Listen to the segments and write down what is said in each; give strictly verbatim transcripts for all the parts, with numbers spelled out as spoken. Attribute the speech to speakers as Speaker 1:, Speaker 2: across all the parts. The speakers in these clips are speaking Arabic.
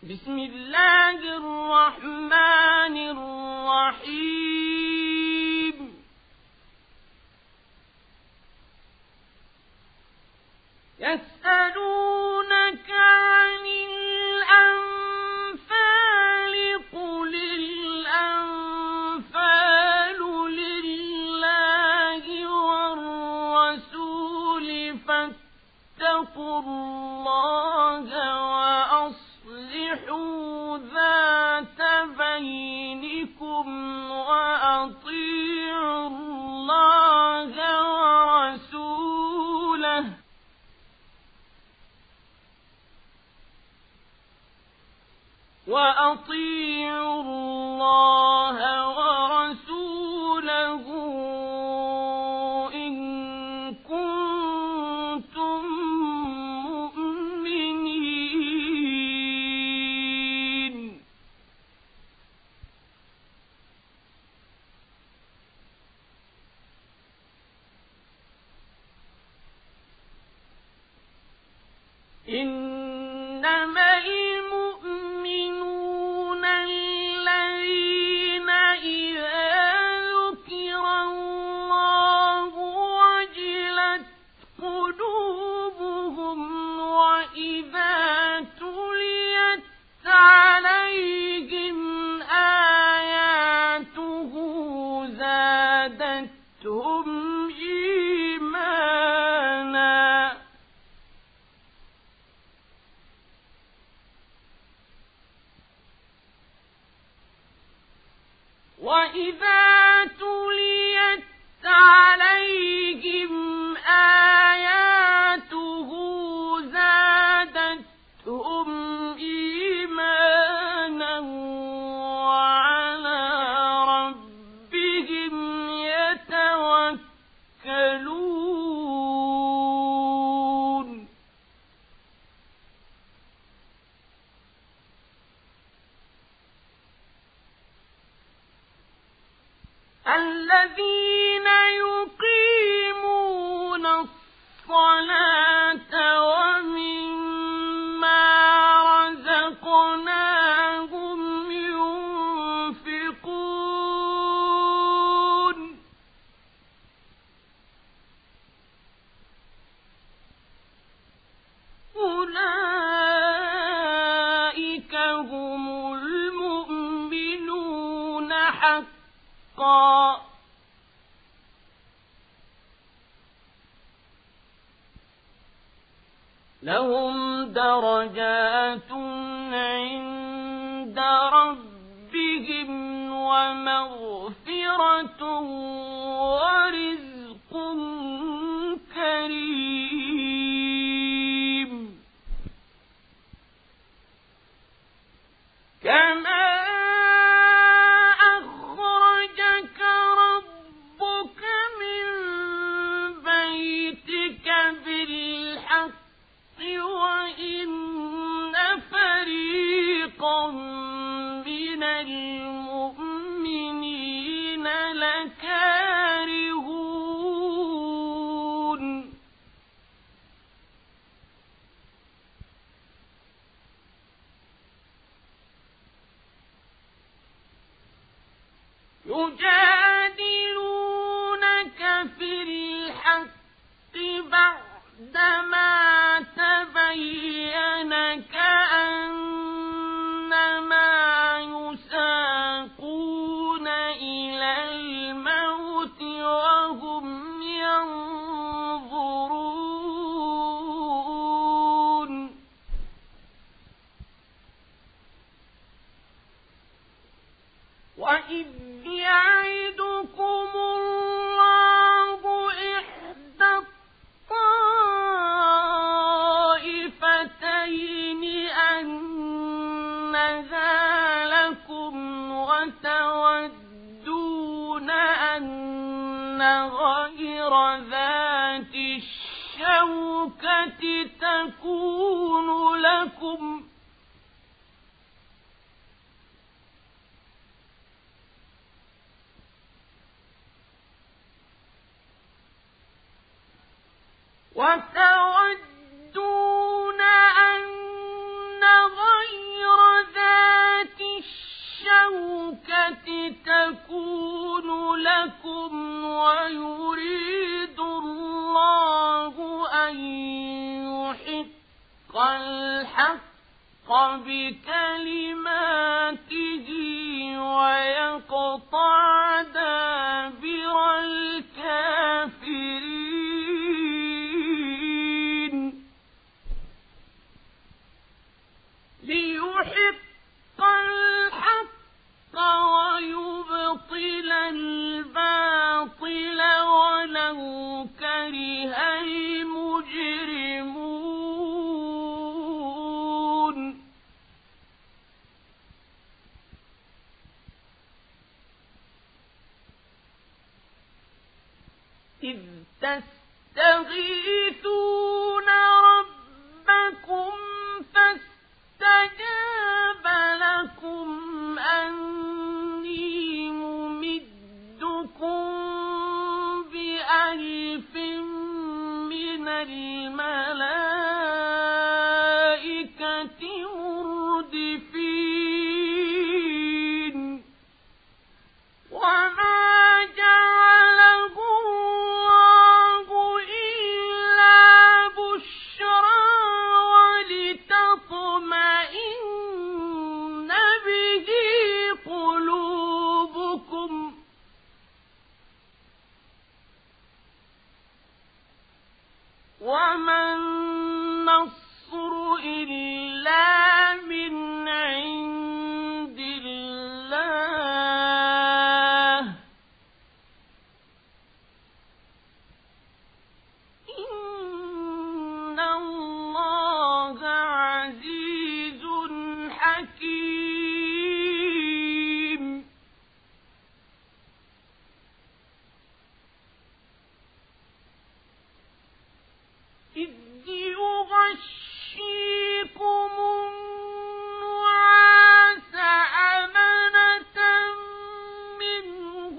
Speaker 1: بسم الله الرحمن الرحيم يسألونك عن الأنفال قل الأنفال لله والرسول فاتقوا الله وأصلحوا ذات بينكم وأطيعوا الله ورسوله وأطيعوا الله ورسوله إن كنتم مؤمنين إنما المؤمنون الذين إذا ذكر الله وجلت قلوبهم وإذا تليت عليهم آياته زادتهم إيمانا وإذا تليت عليهم آياته زادتهم إيمانا وعلى ربهم يتوكلون الذين يقيمون الصلاة ومما رزقناهم ينفقون أولئك هم المؤمنون حقا لهم درجات عند ربهم ومغفرة ورزق كريم كما أخرجك ربك من بيتك بالحق وإن فريقا من المؤمنين لكارهون يجادلونك في الحق بعدما تبين كأنما يساقون إلى الموت وهم ينظرون وإذ يعدكم الله إحدى الطائفتين أنها لكم وتودون أن غير ذات الشوكة تكون لكم وتودون أن غير الحق بكلماته ويقطع دابر الكافرين ليحق الحق ويبطل الباطل ولو كره المجرمون إذ تستغيثون ربكم فاستجاب لكم أني ممدكم بألف من الملائكة مردفين وما جعله الله إلا بشرى ولتطمئن به قلوبكم وما النصر إلا من عند الله إن الله عزيز حكيم إذ يغشيكم النعاس أمنة منه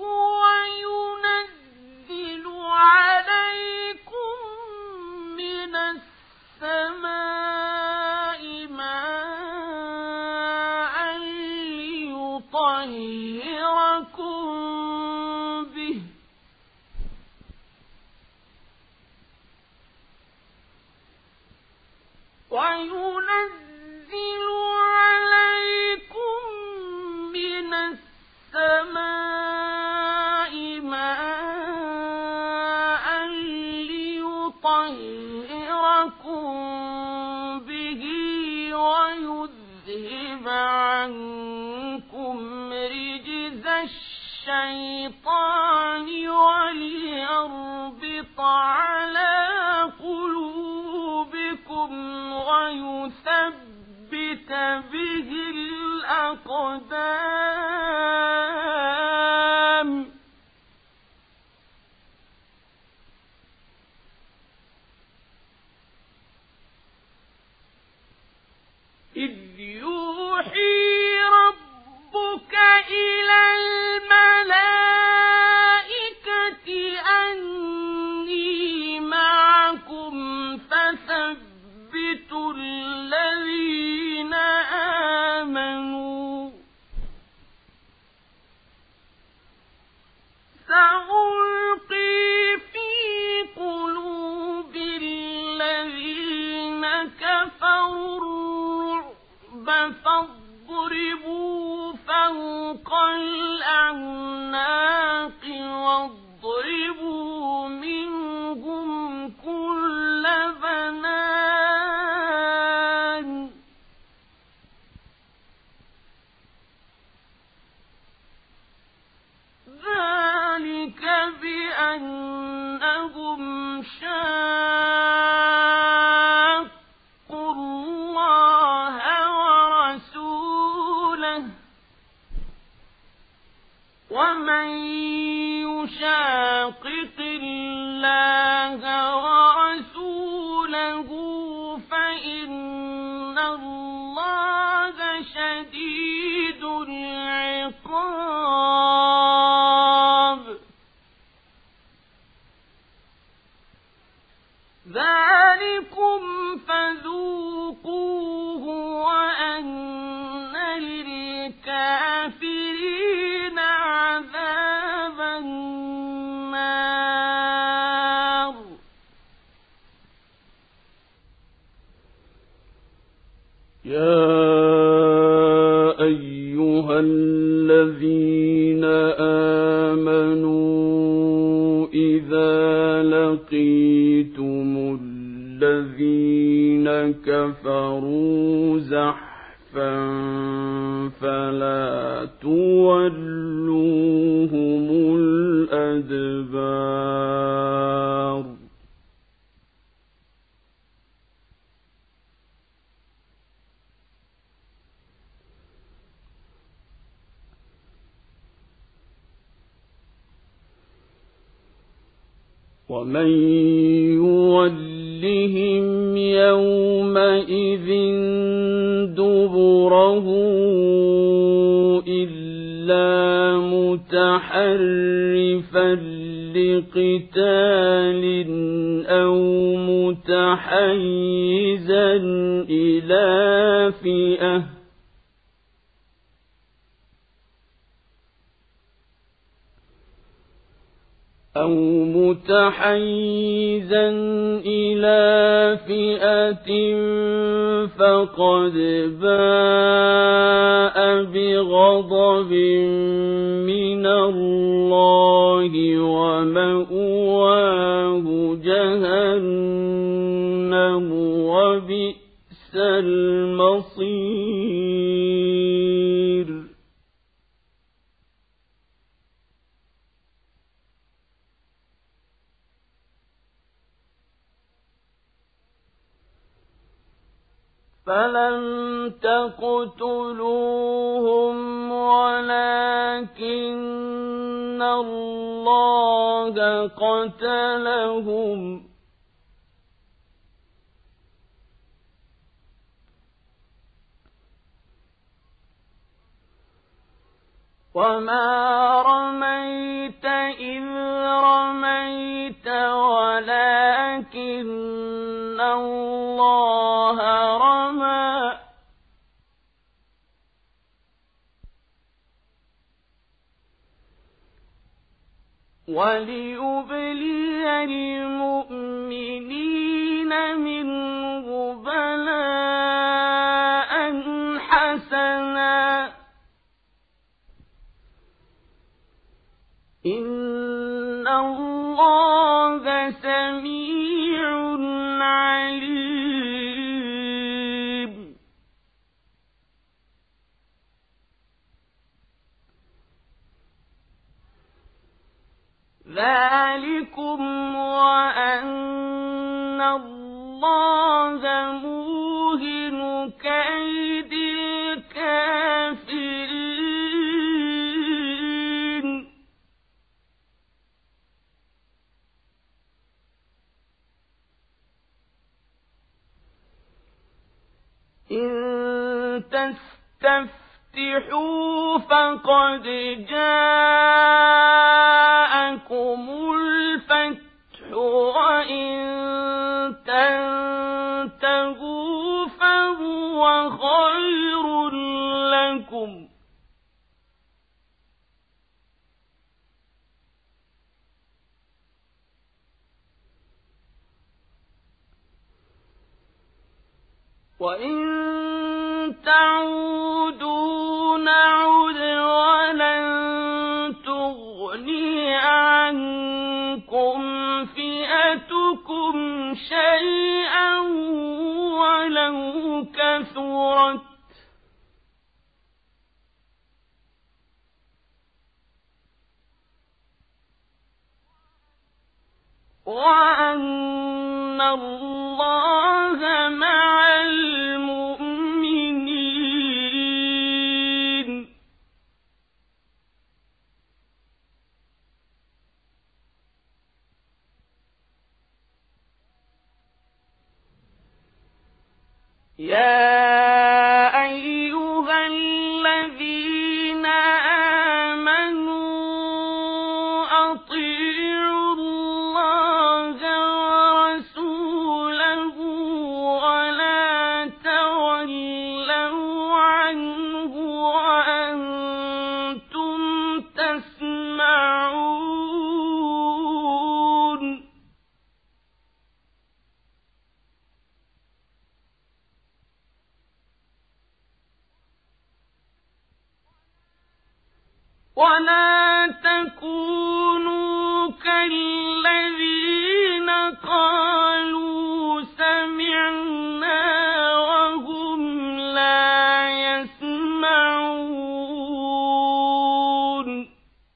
Speaker 1: وينزل عليكم من السماء ماء ليطهركم به وينزل عليكم من السماء ماء ليطهركم به ويذهب عنكم رجز الشيطان وليربط على قلوبكم ويثبت به الأقدام إذ يوحي ربك إلى الملائكة أني معكم فثبتوا الذين آمنوا سألقي في قلوب الذين كفروا الرعب فاضربوا فوق الأعناق واضربوا منهم كل بنان ذلك بأنهم شاقوا الله ورسوله ومن يشاقق الله ورسوله فإن الله شديد العقاب ذلكم فذوقوه وأن للكافرين عذاب النار
Speaker 2: يا أيها الذين آمنوا إذا لقيتم الذين كفروا زحفا فلا تولوهم الأدبار ومن يولهم يومئذ دبره إلا متحرفا لقتال أو متحيزا إلى فئة أو متحيزا إلى فئة فقد باء بغضب من الله ومأواه جهنم وبئس المصير فلم تقتلوهم ولكن الله قتلهم وما رميت إذ رميت ولكن الله رمى وليبلي المؤمنين منه بلاء حسنا إن الله سميع عليم ذلكم وأن الله موهن كيد الكافرين إن تستفتحوا فقد جاءكم الفتح وإن تنتهوا فهو خير لكم وإن تعودوا نعد ولن تغني عنكم فئتكم شيئا ولو كثرت وأن الله مع المؤمنين يا أيها الذين آمنوا أطيعوا الله ورسوله ولا
Speaker 1: ولا تكونوا كالذين قالوا سمعنا وهم لا يسمعون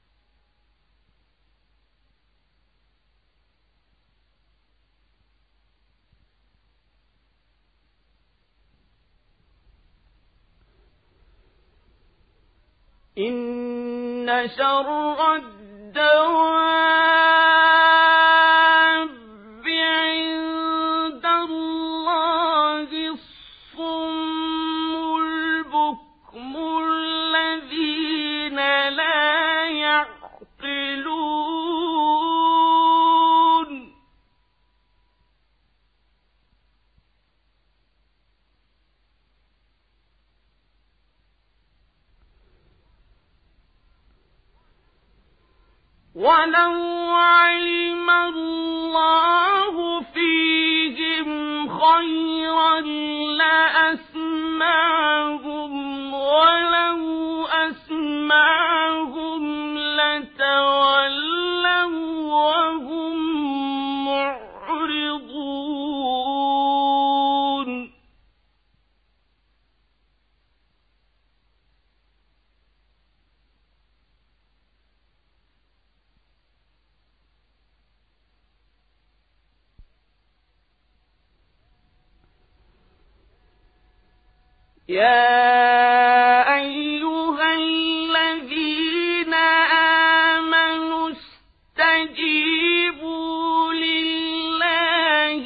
Speaker 1: إن شر الدواب عند الله الصم البكم الذين لا يعقلون ولو علم الله فيهم خيرا لأسمعهم ولو أسمعهم لتولوا وهم معرضون يا أيها الذين آمنوا استجيبوا لله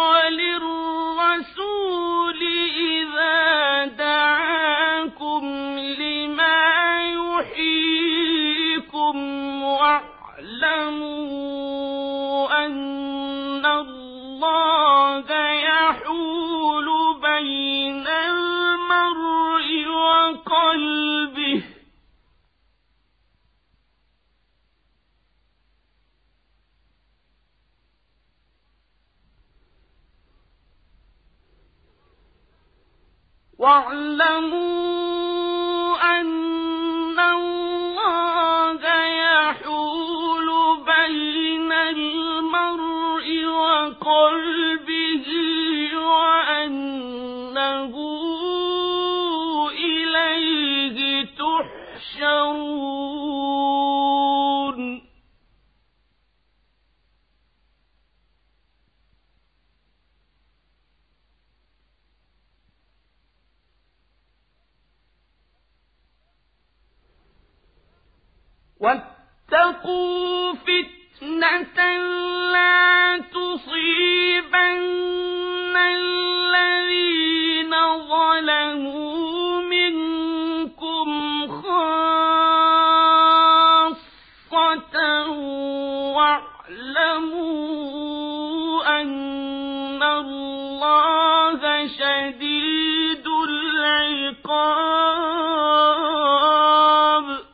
Speaker 1: وللرسول إذا دعاكم لما يحييكم واعلموا أن الله يحول بين المرء وقلبه واعلموا أن الله يحول بين المرء وقلبه وأنه إليه تحشرون واتقوا فتنة لا تصيبن الذين ظلموا منكم خاصة واعلموا أن الله شديد العقاب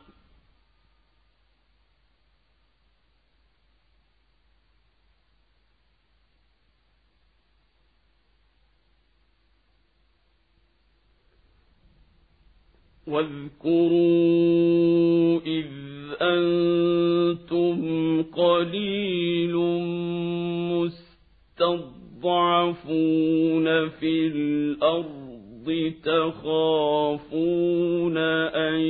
Speaker 1: واذكروا إذ أنتم قليل مستضعفون في الأرض تخافون أن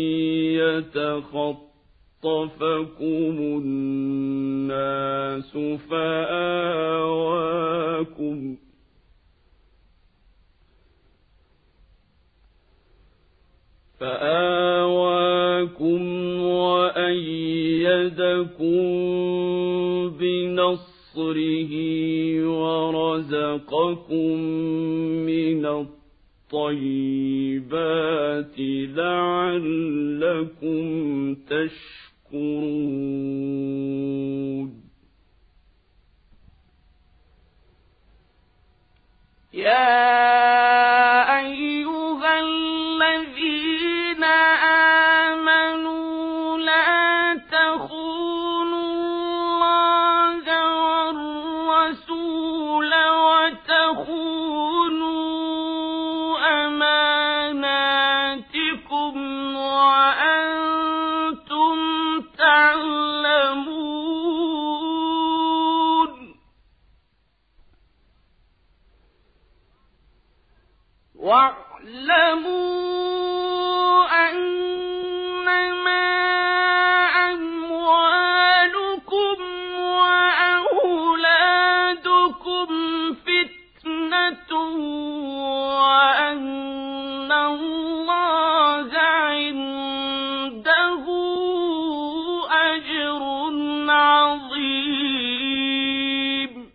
Speaker 1: يتخطفكم الناس فآواكم فآواكم وأيدكم بنصره ورزقكم من الطيبات لعلكم تشكرون يا أيها الذين آمنوا لا تخونوا الله والرسول وتخونوا أماناتكم وأنتم واعلموا أنما أموالكم وأولادكم فتنة وأن الله عنده أجر عظيم.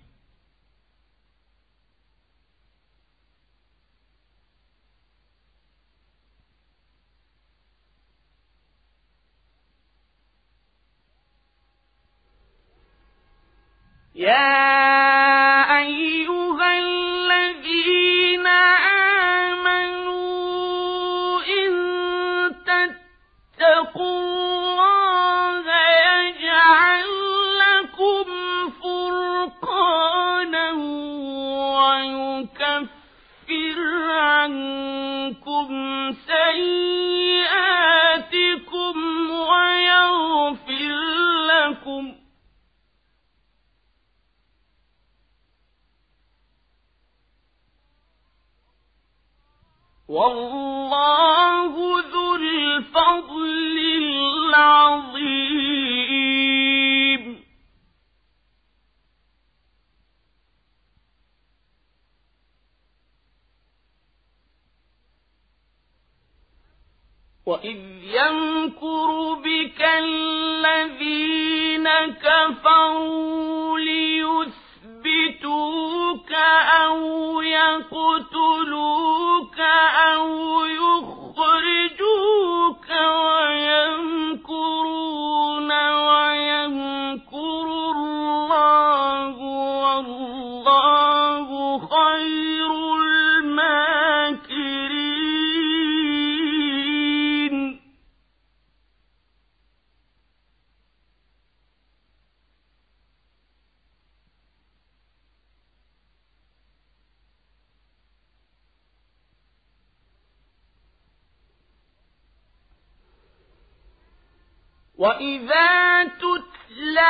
Speaker 1: يا أيها الذين آمنوا إن تتقوا الله يجعل لكم فرقانا ويكفر عنكم سيئاتكم ويغفر لكم والله ذو الفضل العظيم. وإذ يمكر بك الذين كفروا ليثبتوك أو يقتلوك أو يخرجوك ويمكرون ويمكر الله والله خير الماكرين. وإذا تتلى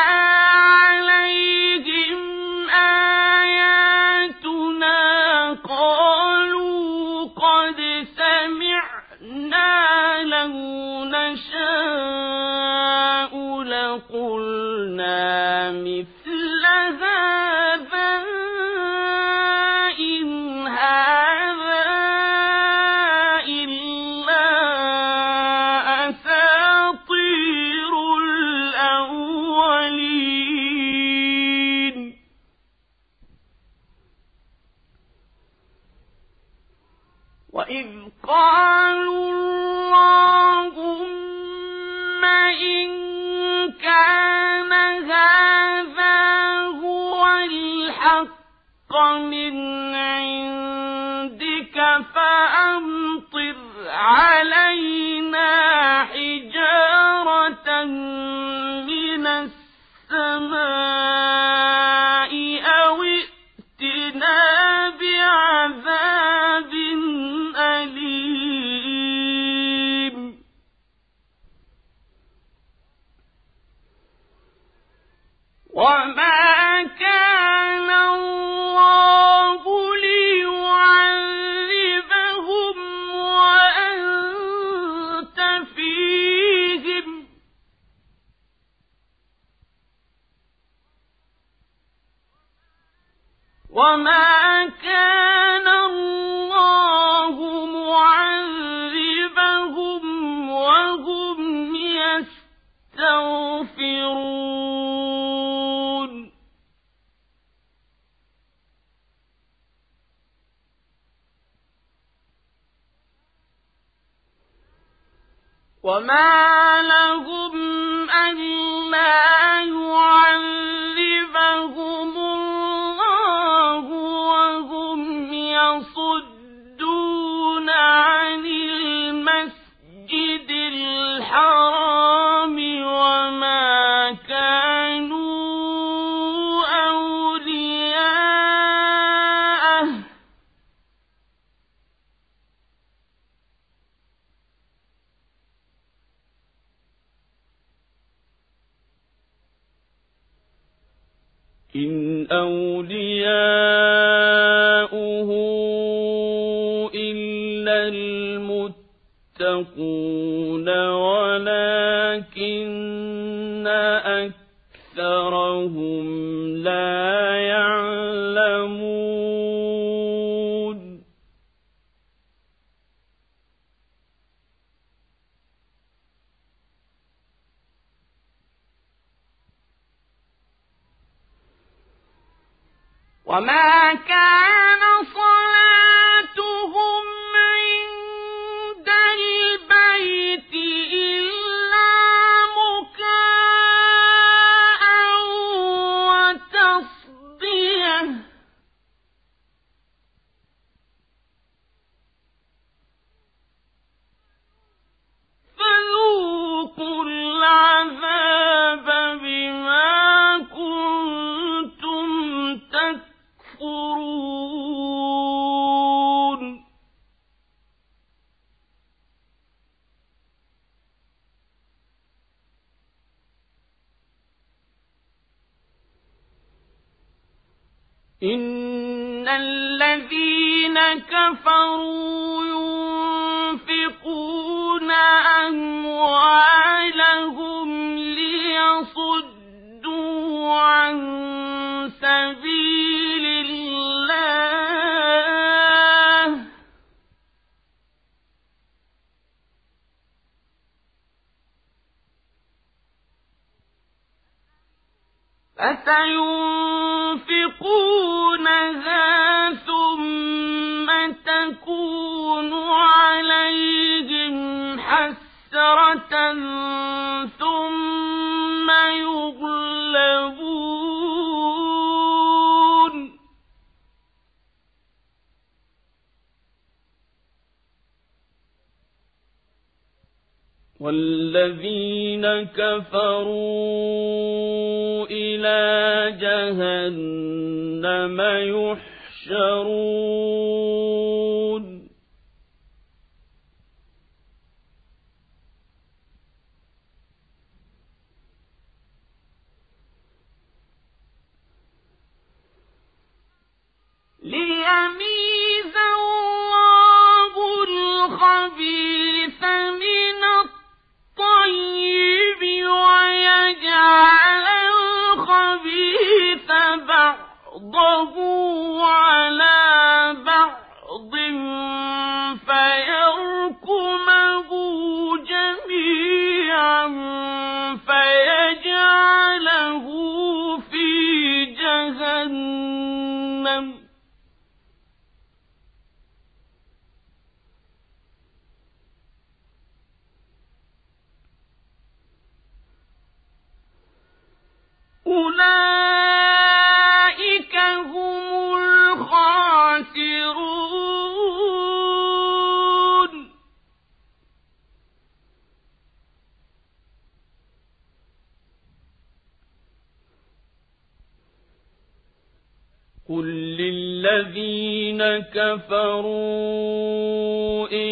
Speaker 1: عليهم آياتنا قالوا قد سمعنا لو نشاء لقلنا مثل هذا إن هذا إلا أساطير الأولين. وإذ قالوا اللهم إن كان هذا هو الحق من عندك فأمطر علينا حجارة من السماء أو ائتنا بعذاب أليم. وما كان الله ليعذبهم وأنت فيهم وما كان الله معذبهم وهم يستغفرون. وما لهم ألا يعذبهم الله وهم يصدون عن المسجد الحرام وما كانوا أولياءه إن أولياؤه إلا المتقون ولكن أكثرهم لا يعلمون وما كان صلاتهم عند البيت إلا مكاء وتصدية فذوقوا العذاب بما كنتم تكفرون إن الذين كفروا ينفقون أموالهم ليصدوا عن سبيل الله فسينفقونها ثم تكون عليهم حسرة ثم يغلبون والذين كفروا إلى جهنم يحشرون ليميز الله الخبيث من الطيب ويجعل الخبيث بعضه على بعض فيركمه جميعا فيجعله في جهنم أولئك هم الخاسرون قل للذين كفروا إن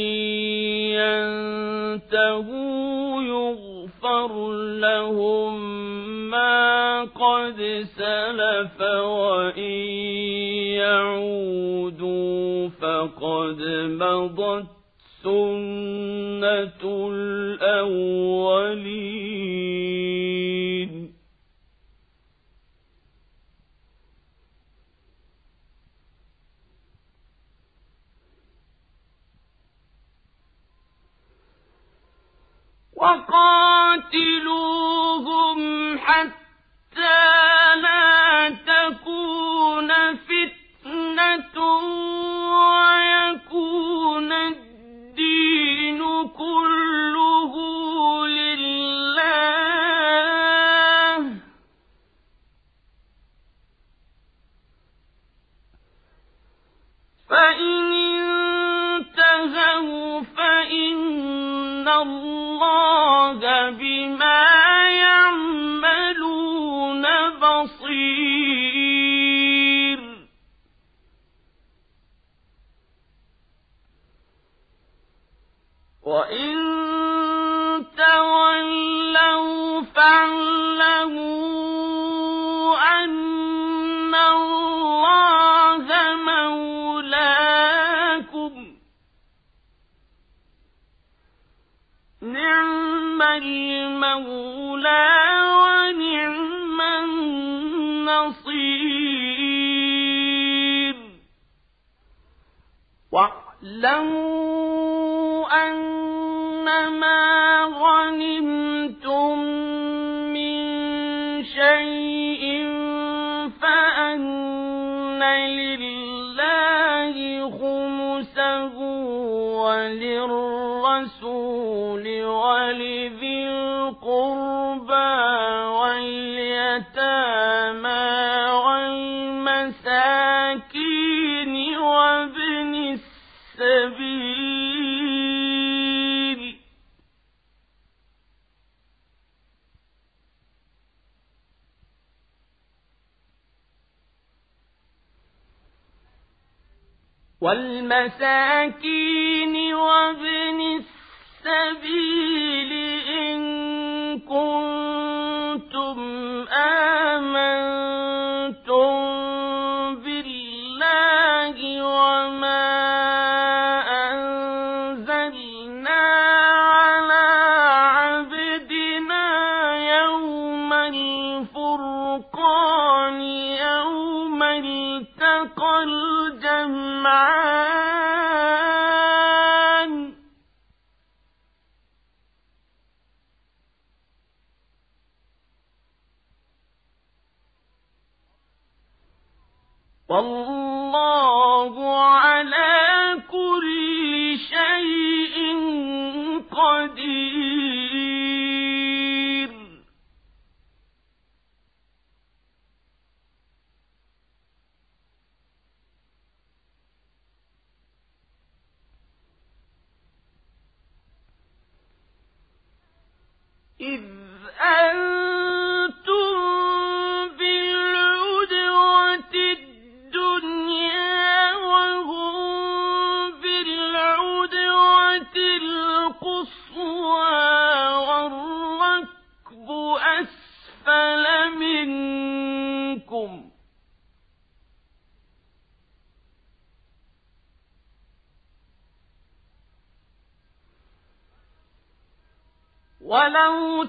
Speaker 1: ينتهوا يغفر لهم ما قد سلف وإن يعودوا فقد مضت سنة الأولين وقاتلوهم حتى لا تكون فتنة ويكون الدين كله لله فإن انتهوا فإن الله بما يعملون بصير وإن تولوا فاعلموا أن الله مولاكم المولى ونعم النصير. واعلموا أنما غنمتم من شيء فأن لله خمسه وللرسول ولذي القربى واليتامى والمساكين وابن السبيل. والمساكين وابن السبيل إن كنتم آمنتم بالله وما أنزلنا على عبدنا يوم الفرقان يوم التقى الجمعان. والله على كل شيء قدير. إذ أنتم بالعدوة الدنيا وهم بالعدوة القصوى والركب أسفل منكم ولو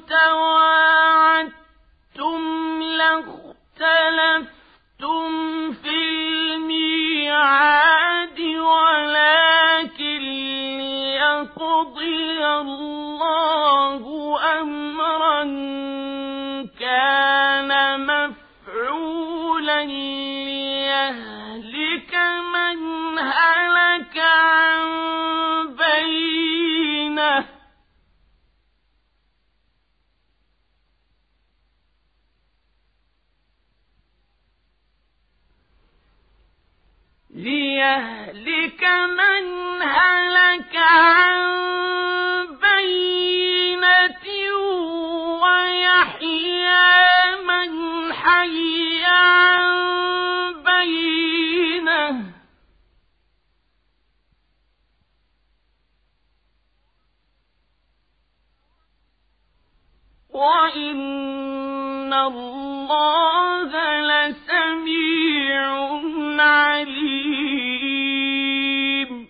Speaker 1: تواعدتم لاختلفتم في الميعاد ولكن ليقضي الله أمرا كان مفعولا ليهلك من هلك عن بينه ليهلك من هلك عن بينة ويحيى من حي عن بينة وإن الله لسميع عليم.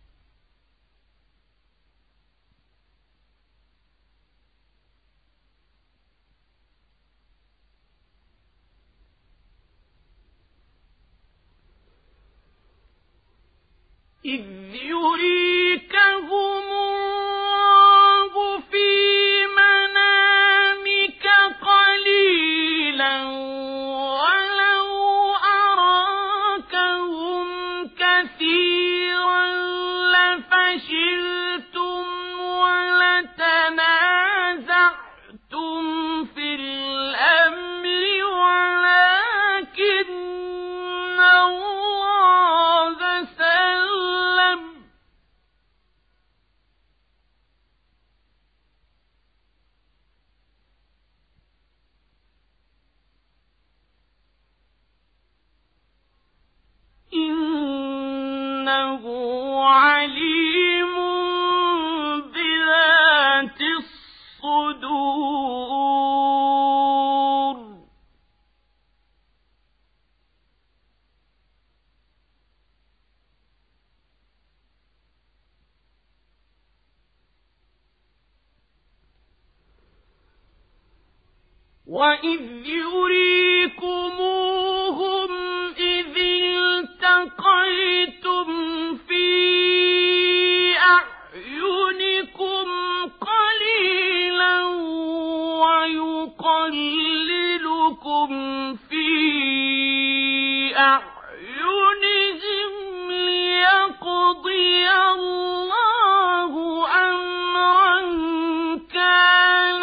Speaker 1: إذ يريكهم الله في منامك قليلا ولو أراكهم كثيرا لفشلتم ولتنازعتم في الأمر ولكن الله سلم إنه عليم بذات الصدور.
Speaker 2: وَإِذْ يُرِيكُمُوهُمْ إِذِ الْتَقَيْتُمْ فِي أَعْيُنِكُمْ قَلِيلًا وَيُقَلِّلُكُمْ فِي أَعْيُنِهِمْ لِيَقْضِيَ اللَّهُ أَمْرًا كَانَ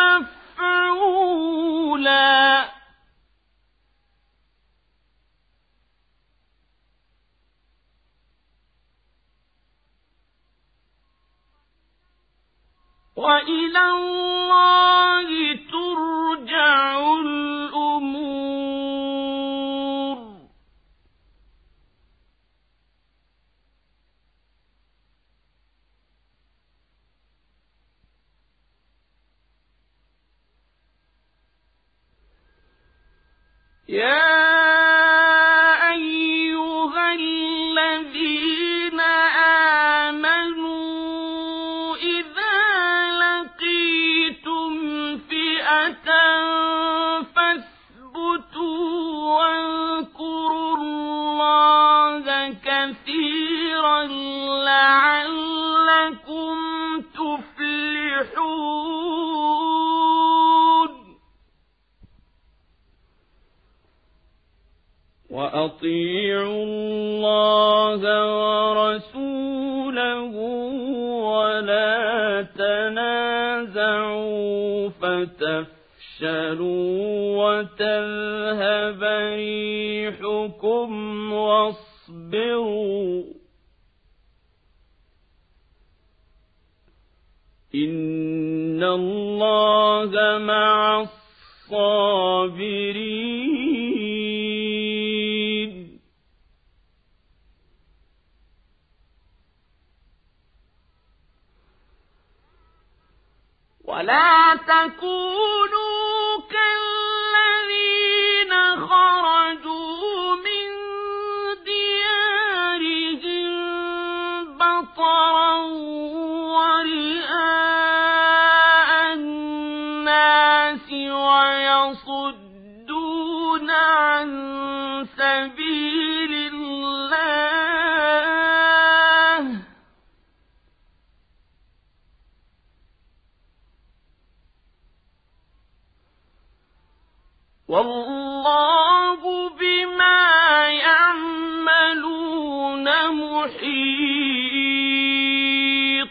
Speaker 2: مَفْعُولًا. وَإِلَى اللَّهِ تُرْجَعُ الْأُمُورُ. يَا أَيُّهَا الَّذِينَ آمَنُوا إِذَا لَقِيتُمْ فِئَةً فَاثْبُتُوا وَاذْكُرُوا اللَّهَ كَثِيرًا لَّعَلَّكُمْ تُفْلِحُونَ. وَأَطِيعُوا اللَّهَ وَرَسُولَهُ وَلَا تَنَازَعُوا فَتَفْشَلُوا وَتَذْهَبَ رِيحُكُمْ وَاصْبِرُوا إِنَّ اللَّهَ مَعَ الصَّابِرِينَ. وَلَا تَكُونُوا كَالَّذِينَ خَرَجُوا مِن دِيَارِهِم بَطَرًا وَرِئَاءَ النَّاسِ وَيَصُدُّونَ عَن سَبِيلِ اللَّهِ وَاللَّهُ بِمَا يَعْمَلُونَ مُحِيطٌ.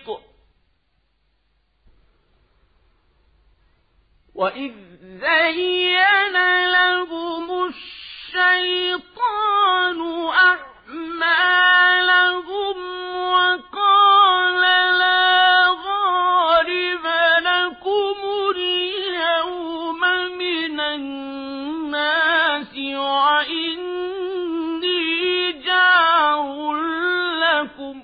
Speaker 2: وَإِذْ زَيَّنَ لَهُمُ الشَّيْطَانُ أَعْمَالَهُمْ وَقَالَ لَا غَالِبَ لَكُمُ الْيَوْمَ مِنَ النَّاسِ وَإِنِّي جَارٌ لَكُمْ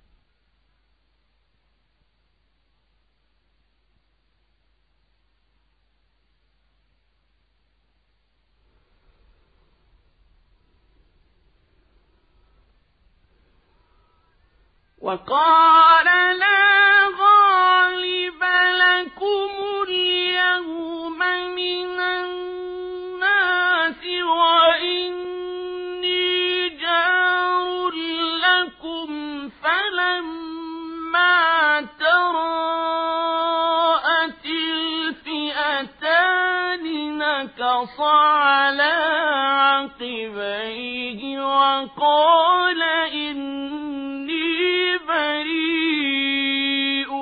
Speaker 2: وَقَالَ لَا غَالِبَ لَكُمُ الْيَوْمَ مِنَ النَّاسِ وَإِنِّي جَارٌ لَكُمْ فَلَمَّا تَرَاءَتِ الْفِئَتَانِ نَكَصَ عَلَى عَقِبَيْهِ وَقَالَ إِنِّي بَرِيءٌ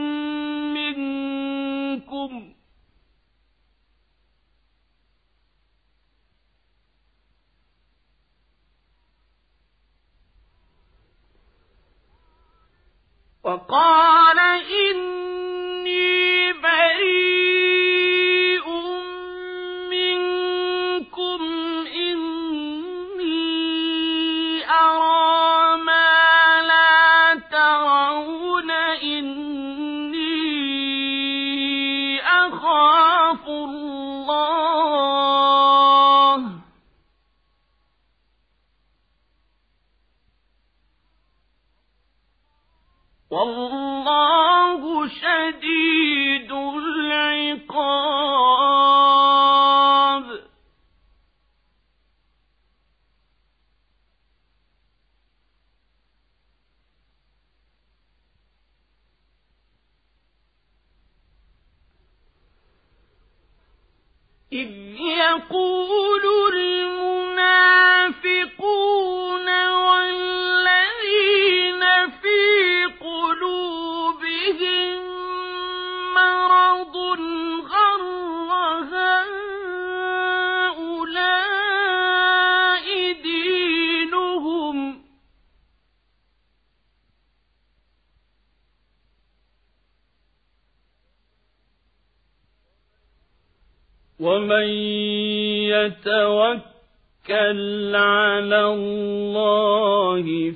Speaker 2: مِّنكُمْ وقال إني بريء منكم إني أرى ما لا ترون إني أخاف الله والله والله شديد العقاب. إذ يقول المنافقون والذين في قلوبهم مرض غر هؤلاء دينهم ومن يتوكل على الله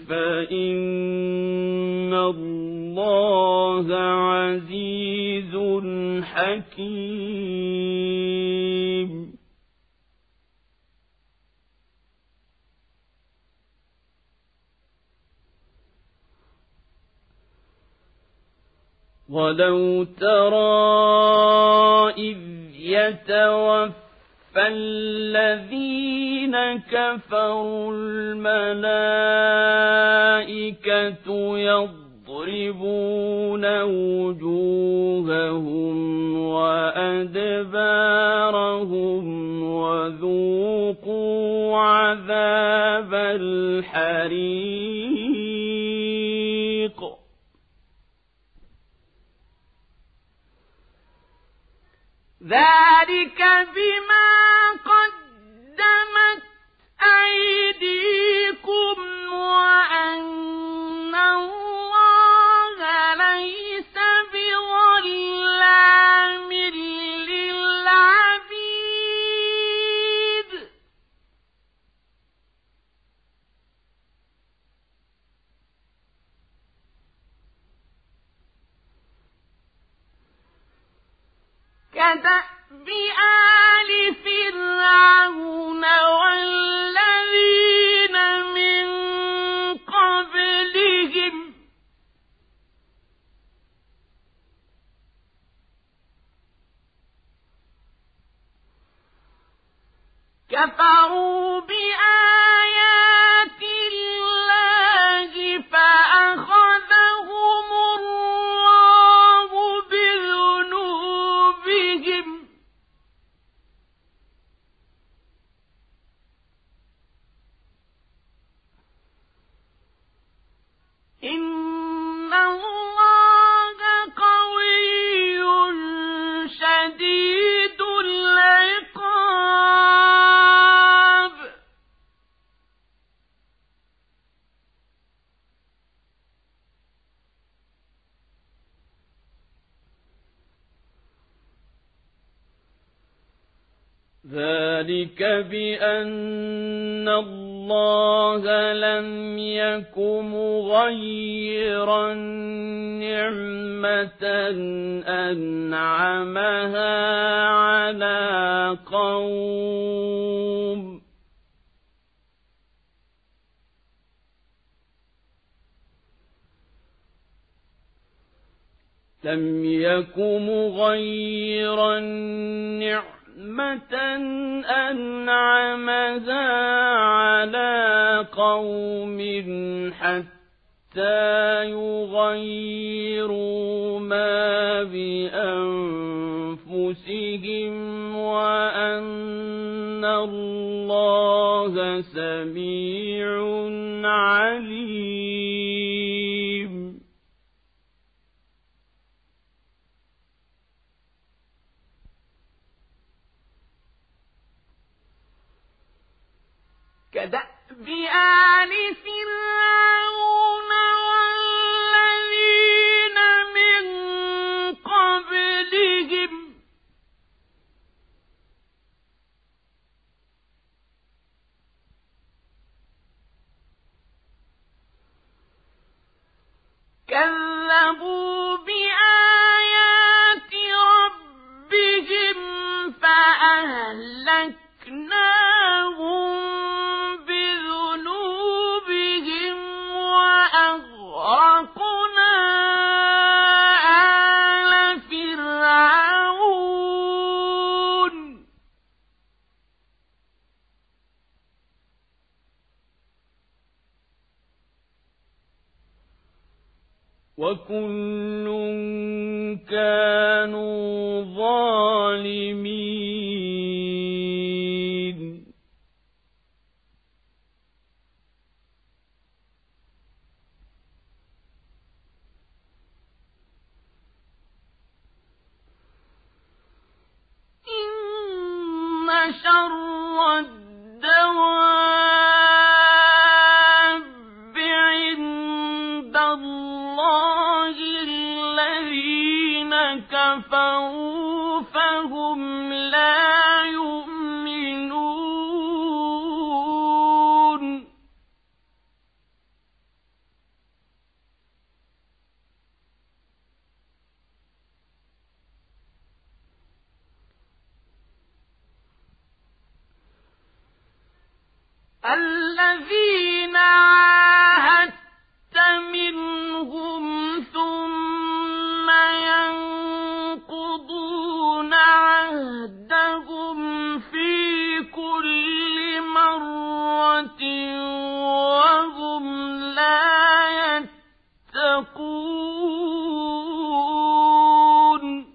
Speaker 2: فإن الله عزيز حكيم ولو ترى إذ يتوفى فالذين كفروا الملائكة يضربون وجوههم وأدبارهم وذوقوا عذاب الحريق ذلك بما قدمت أيديكم وأن الله ليس بظلام للعبيد كدأب آل فرعون والذين من قبلهم كفروا بآيات الله فأخذهم الله بذنوبهم إن الله قوي شديد العقاب ذلك بأن الله لم يك مغيرا نعمة أنعمها على قوم لم يك مغيرا نعمة أنعمها على قوم حتى يغيروا ما بأنفسهم وأن الله سميع عليم كدأب آل فرعون والذين من قبلهم كذبوا بآيات ربهم فأهلكناهم بذنوبهم وأغرقنا آل فرعون وكل كانوا ظالمين شر الدواب عند الله الذين كفروا فهم لا يؤمنون الذين عاهدت منهم ثم ينقضون عهدهم في كل مرة وهم لا يتقون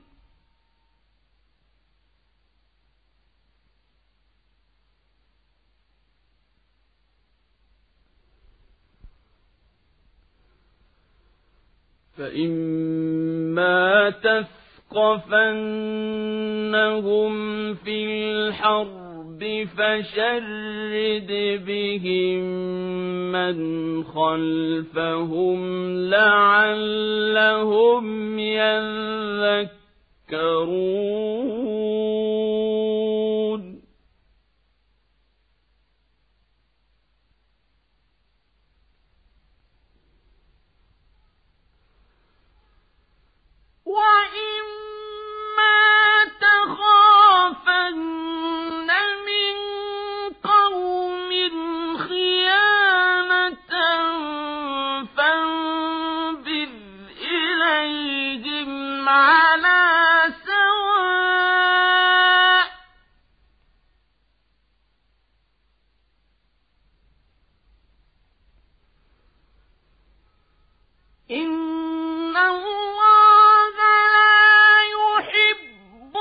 Speaker 2: فإما تثقفنهم في الحرب فشرد بهم من خلفهم لعلهم يذكرون وَإِمَّا تَخَافَنَّ مِنْ قَوْمٍ خِيَانَةً فَانبِذْ إِلَيْهِمْ عَلَى سَوَاءٍ إِنَّ اللَّهَ لَا يُحِبُّ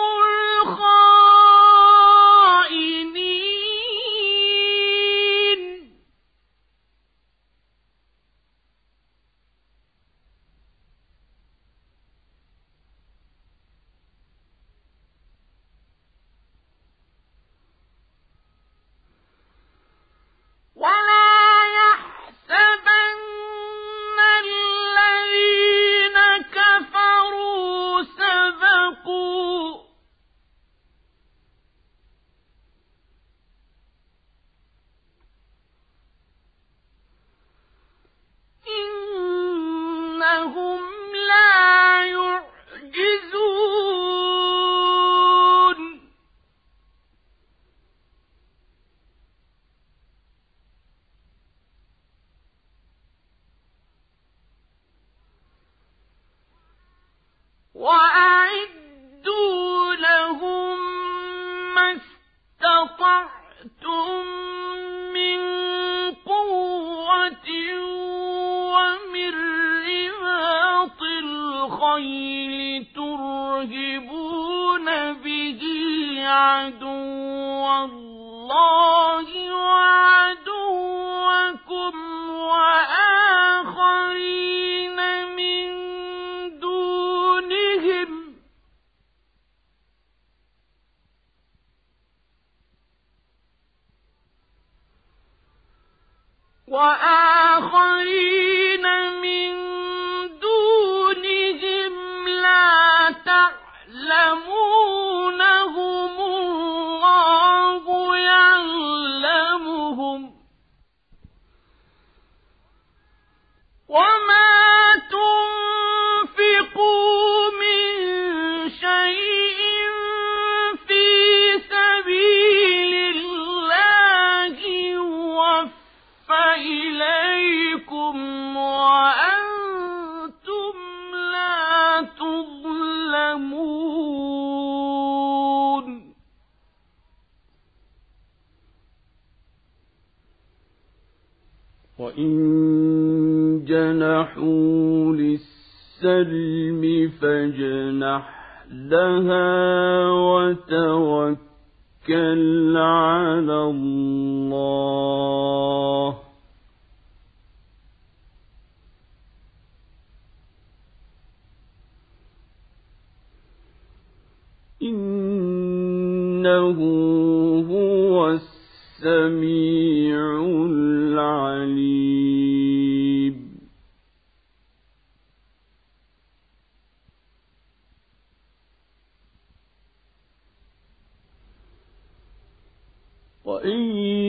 Speaker 2: الْخَائِنِينَ وَلَا يَحْسَبَنَّ الَّذِينَ كَفَرُوا سَبَقُوا إِنَّهُمْ لَا يُعْجِزُونَ وَأَعِدُّوا لَهُم مَّا اسْتَطَعْتُم مِّن قُوَّةٍ وَمِن رِّبَاطِ الْخَيْلِ تُرْهِبُونَ بِهِ عَدُوَّ اللَّهِ وَعَدُوَّكُمْ وَآخَرِينَ مِن دُونِهِمْ وآخرين من دونهم لا تعلمونهم الله يعلمهم وما تنفقوا من شيء في سبيل الله يوفى إليكم وأنتم لا تظلمون وإن جنحوا للسلم فاجنح لها وتوكل على الله إن إنه هو السميع العليم. وإن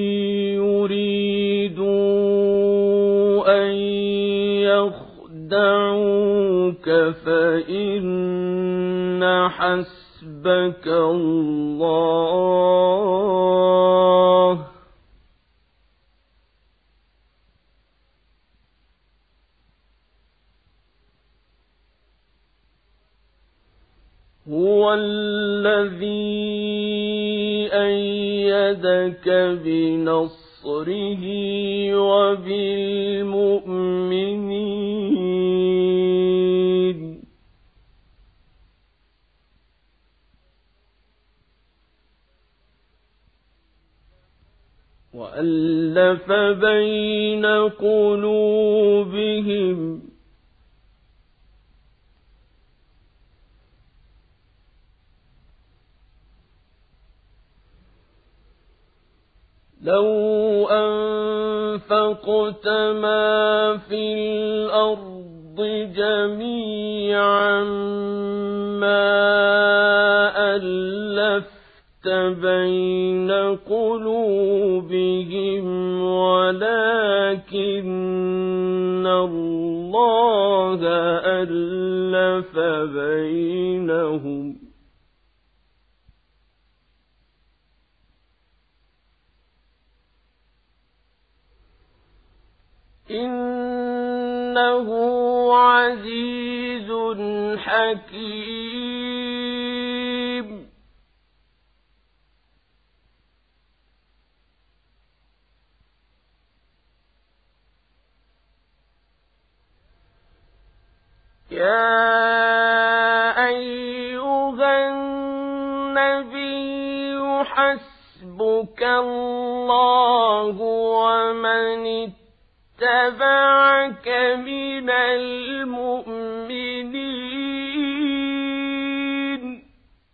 Speaker 2: يريدوا أن يخدعوك فإن حسبك الله هو الذي أيدك بنصره وبالمؤمنين وألف بين قلوبهم لو أنفقت ما في الأرض جميعا ما ألفت بين قلوبهم ولكن الله ألف بينهم إنه عزيز حكيم. يا أيها النبي حسبك الله ومن اتبعك من المؤمنين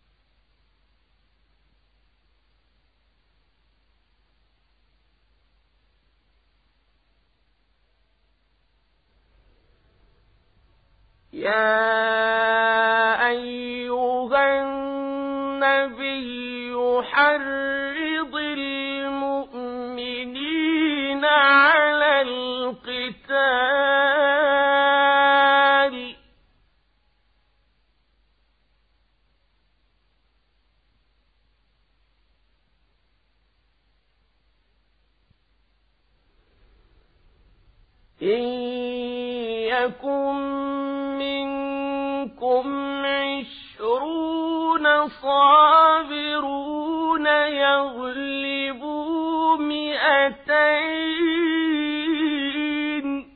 Speaker 2: يا أيها النبي حرض المؤمنين على القتال إن يكن منكم عشرون صابرون يغلبوا مئتين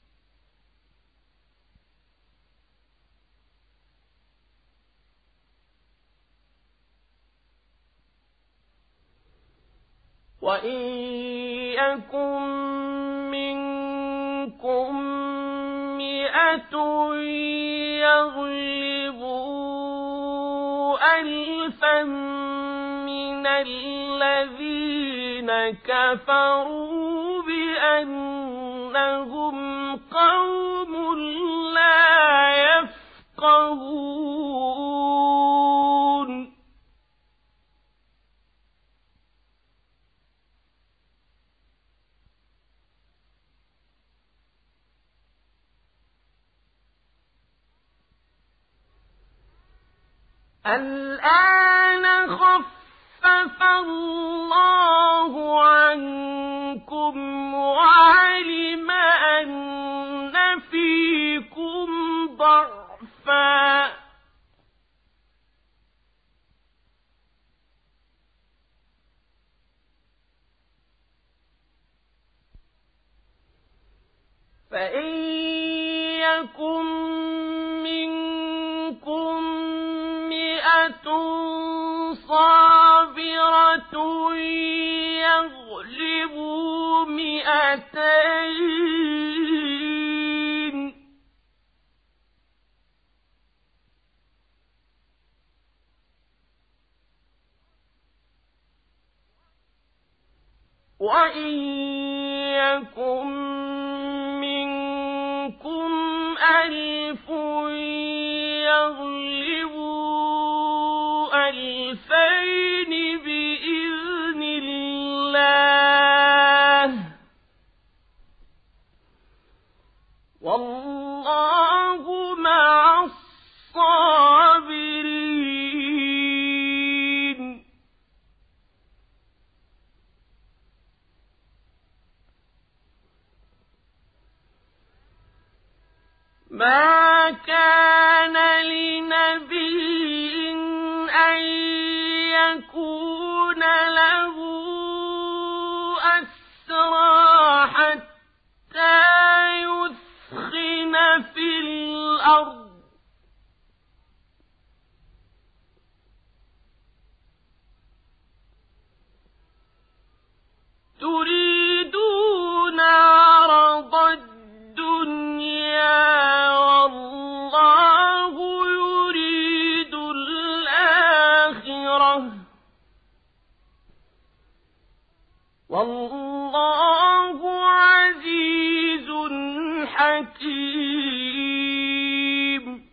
Speaker 2: وإن يكن منكم مئة يغلبوا ألفا من الذين كفروا بأنهم قوم لا يفقهون الآن خفف الله عنكم وعلم أن فيكم ضعفا فإن يكن منكم مئة صابرة يغلبوا مئتين وإن يكن منكم ألف يغلبوا ألفين بإذن الله والله مع الصابرين. ما كان لنبي أن يكون له أسرى حتى يثخن في الأرض تريدون عرض الدنيا والله يريد الآخرة والله عزيز حكيم.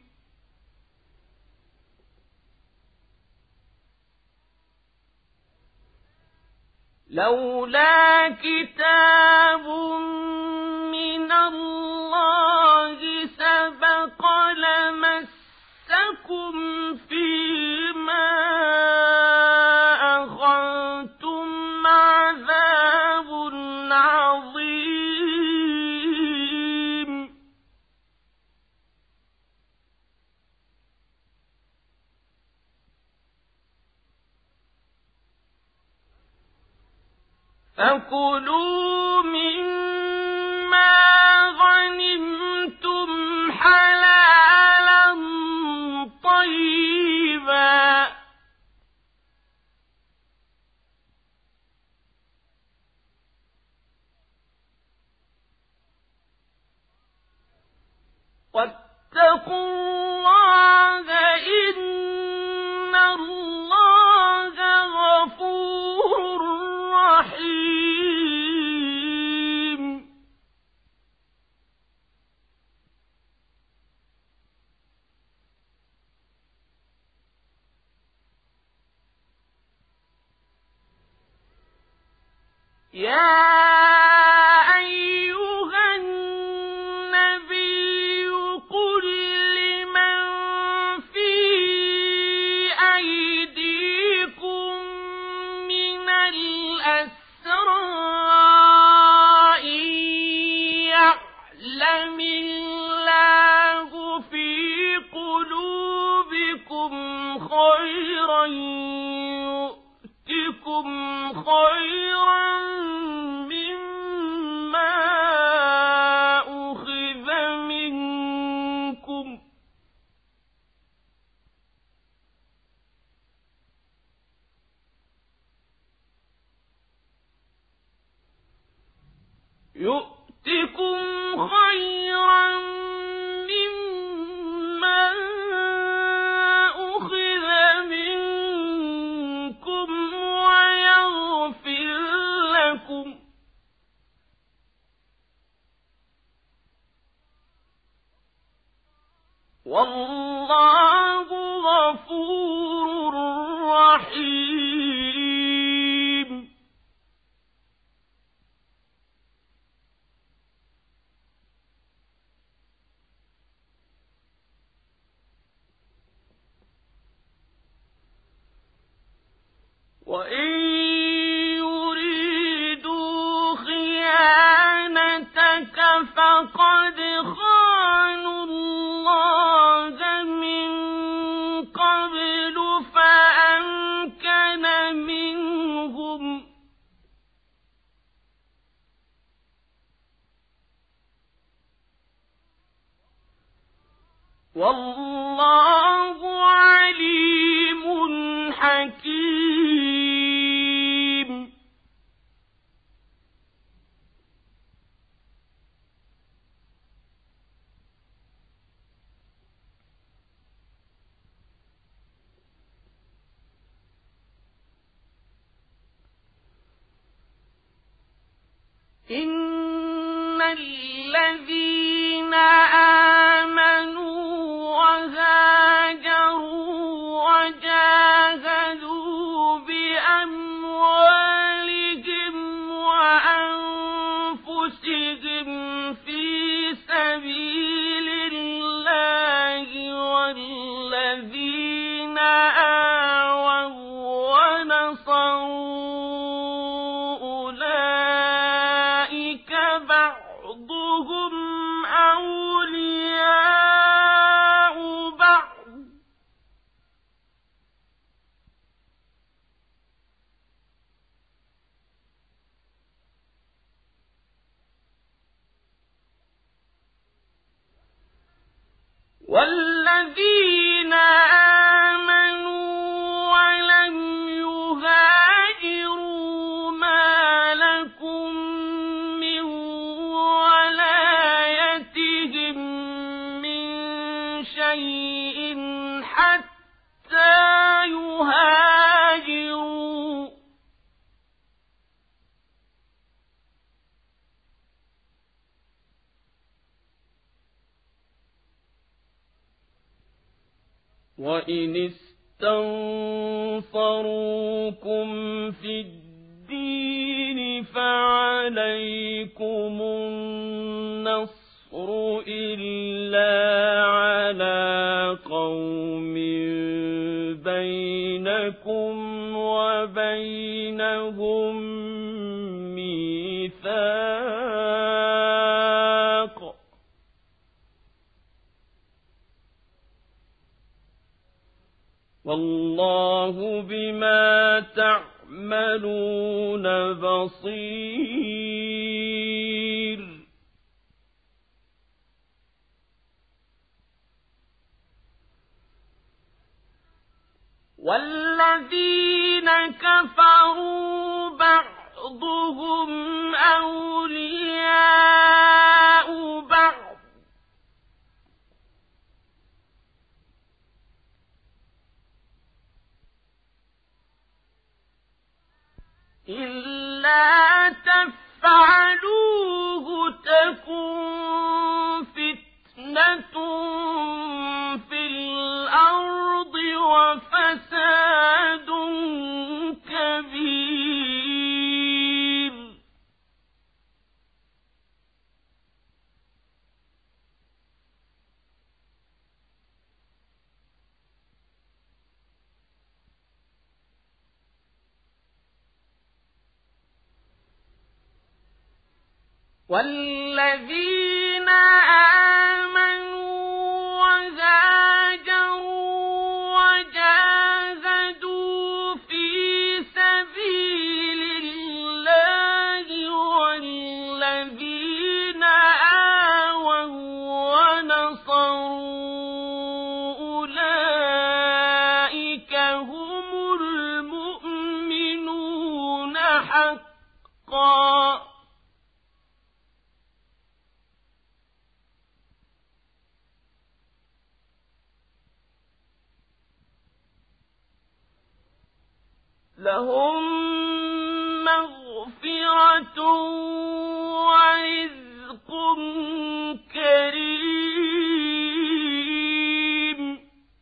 Speaker 2: لولا كتاب من الله سبق لمسكم فيما أخذتم عذاب عظيم. فكلوا مما غنمتم حلالا طيبا واتقوا الله إن الله غفور رحيم. يا أيها النبي قل لمن في أيديكم من الأسرى إن يعلم الله في قلوبكم خيرا يؤتكم خيرا مما أخذ منكم يؤتكم خيرا مما أخذ منكم ويغفر لكم والله غفور رحيم. وإن يريدوا خيانتك فقد خانوا الله من قبل فأمكن منهم والله عليم حكيم.
Speaker 1: إن الذين آمنوا وهاجروا وجاهدوا بأموالهم وأنفسهم في سبيل الله والذين آووا ونصروا أولئك بعضهم أولياء بعض والذين آمنوا ولم يهاجروا ما لكم من ولايتهم من شيء حتى يهاجروا وإن استنصروكم في الدين فعليكم النصر إلا على قوم بينكم وبينهم ميثاق والله بما تعملون بصير والذين كفروا بعضهم أولياء بعض إلا تفعلوه تكن فتنة في الأرض وفساد كبير والذين آمنوا وهاجروا وجاهدوا في سبيل الله والذين آووا ونصروا أولئك هم المؤمنون حقا لهم مغفرة ورزق كريم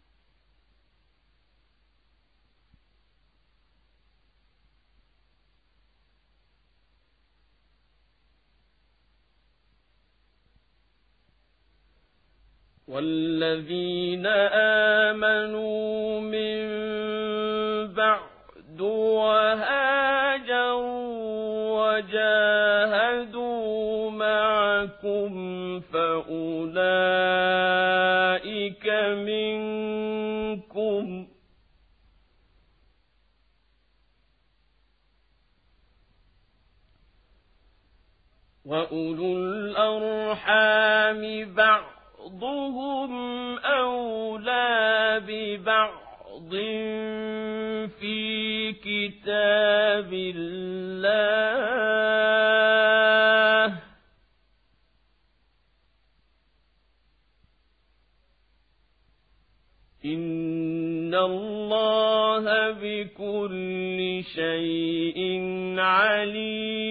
Speaker 1: والذين آمنوا من بعد وهاجروا وجاهدوا معكم فأولئك منكم وأولو الأرحام بعضهم أولى ببعض في كتاب الله إن الله بكل شيء عليم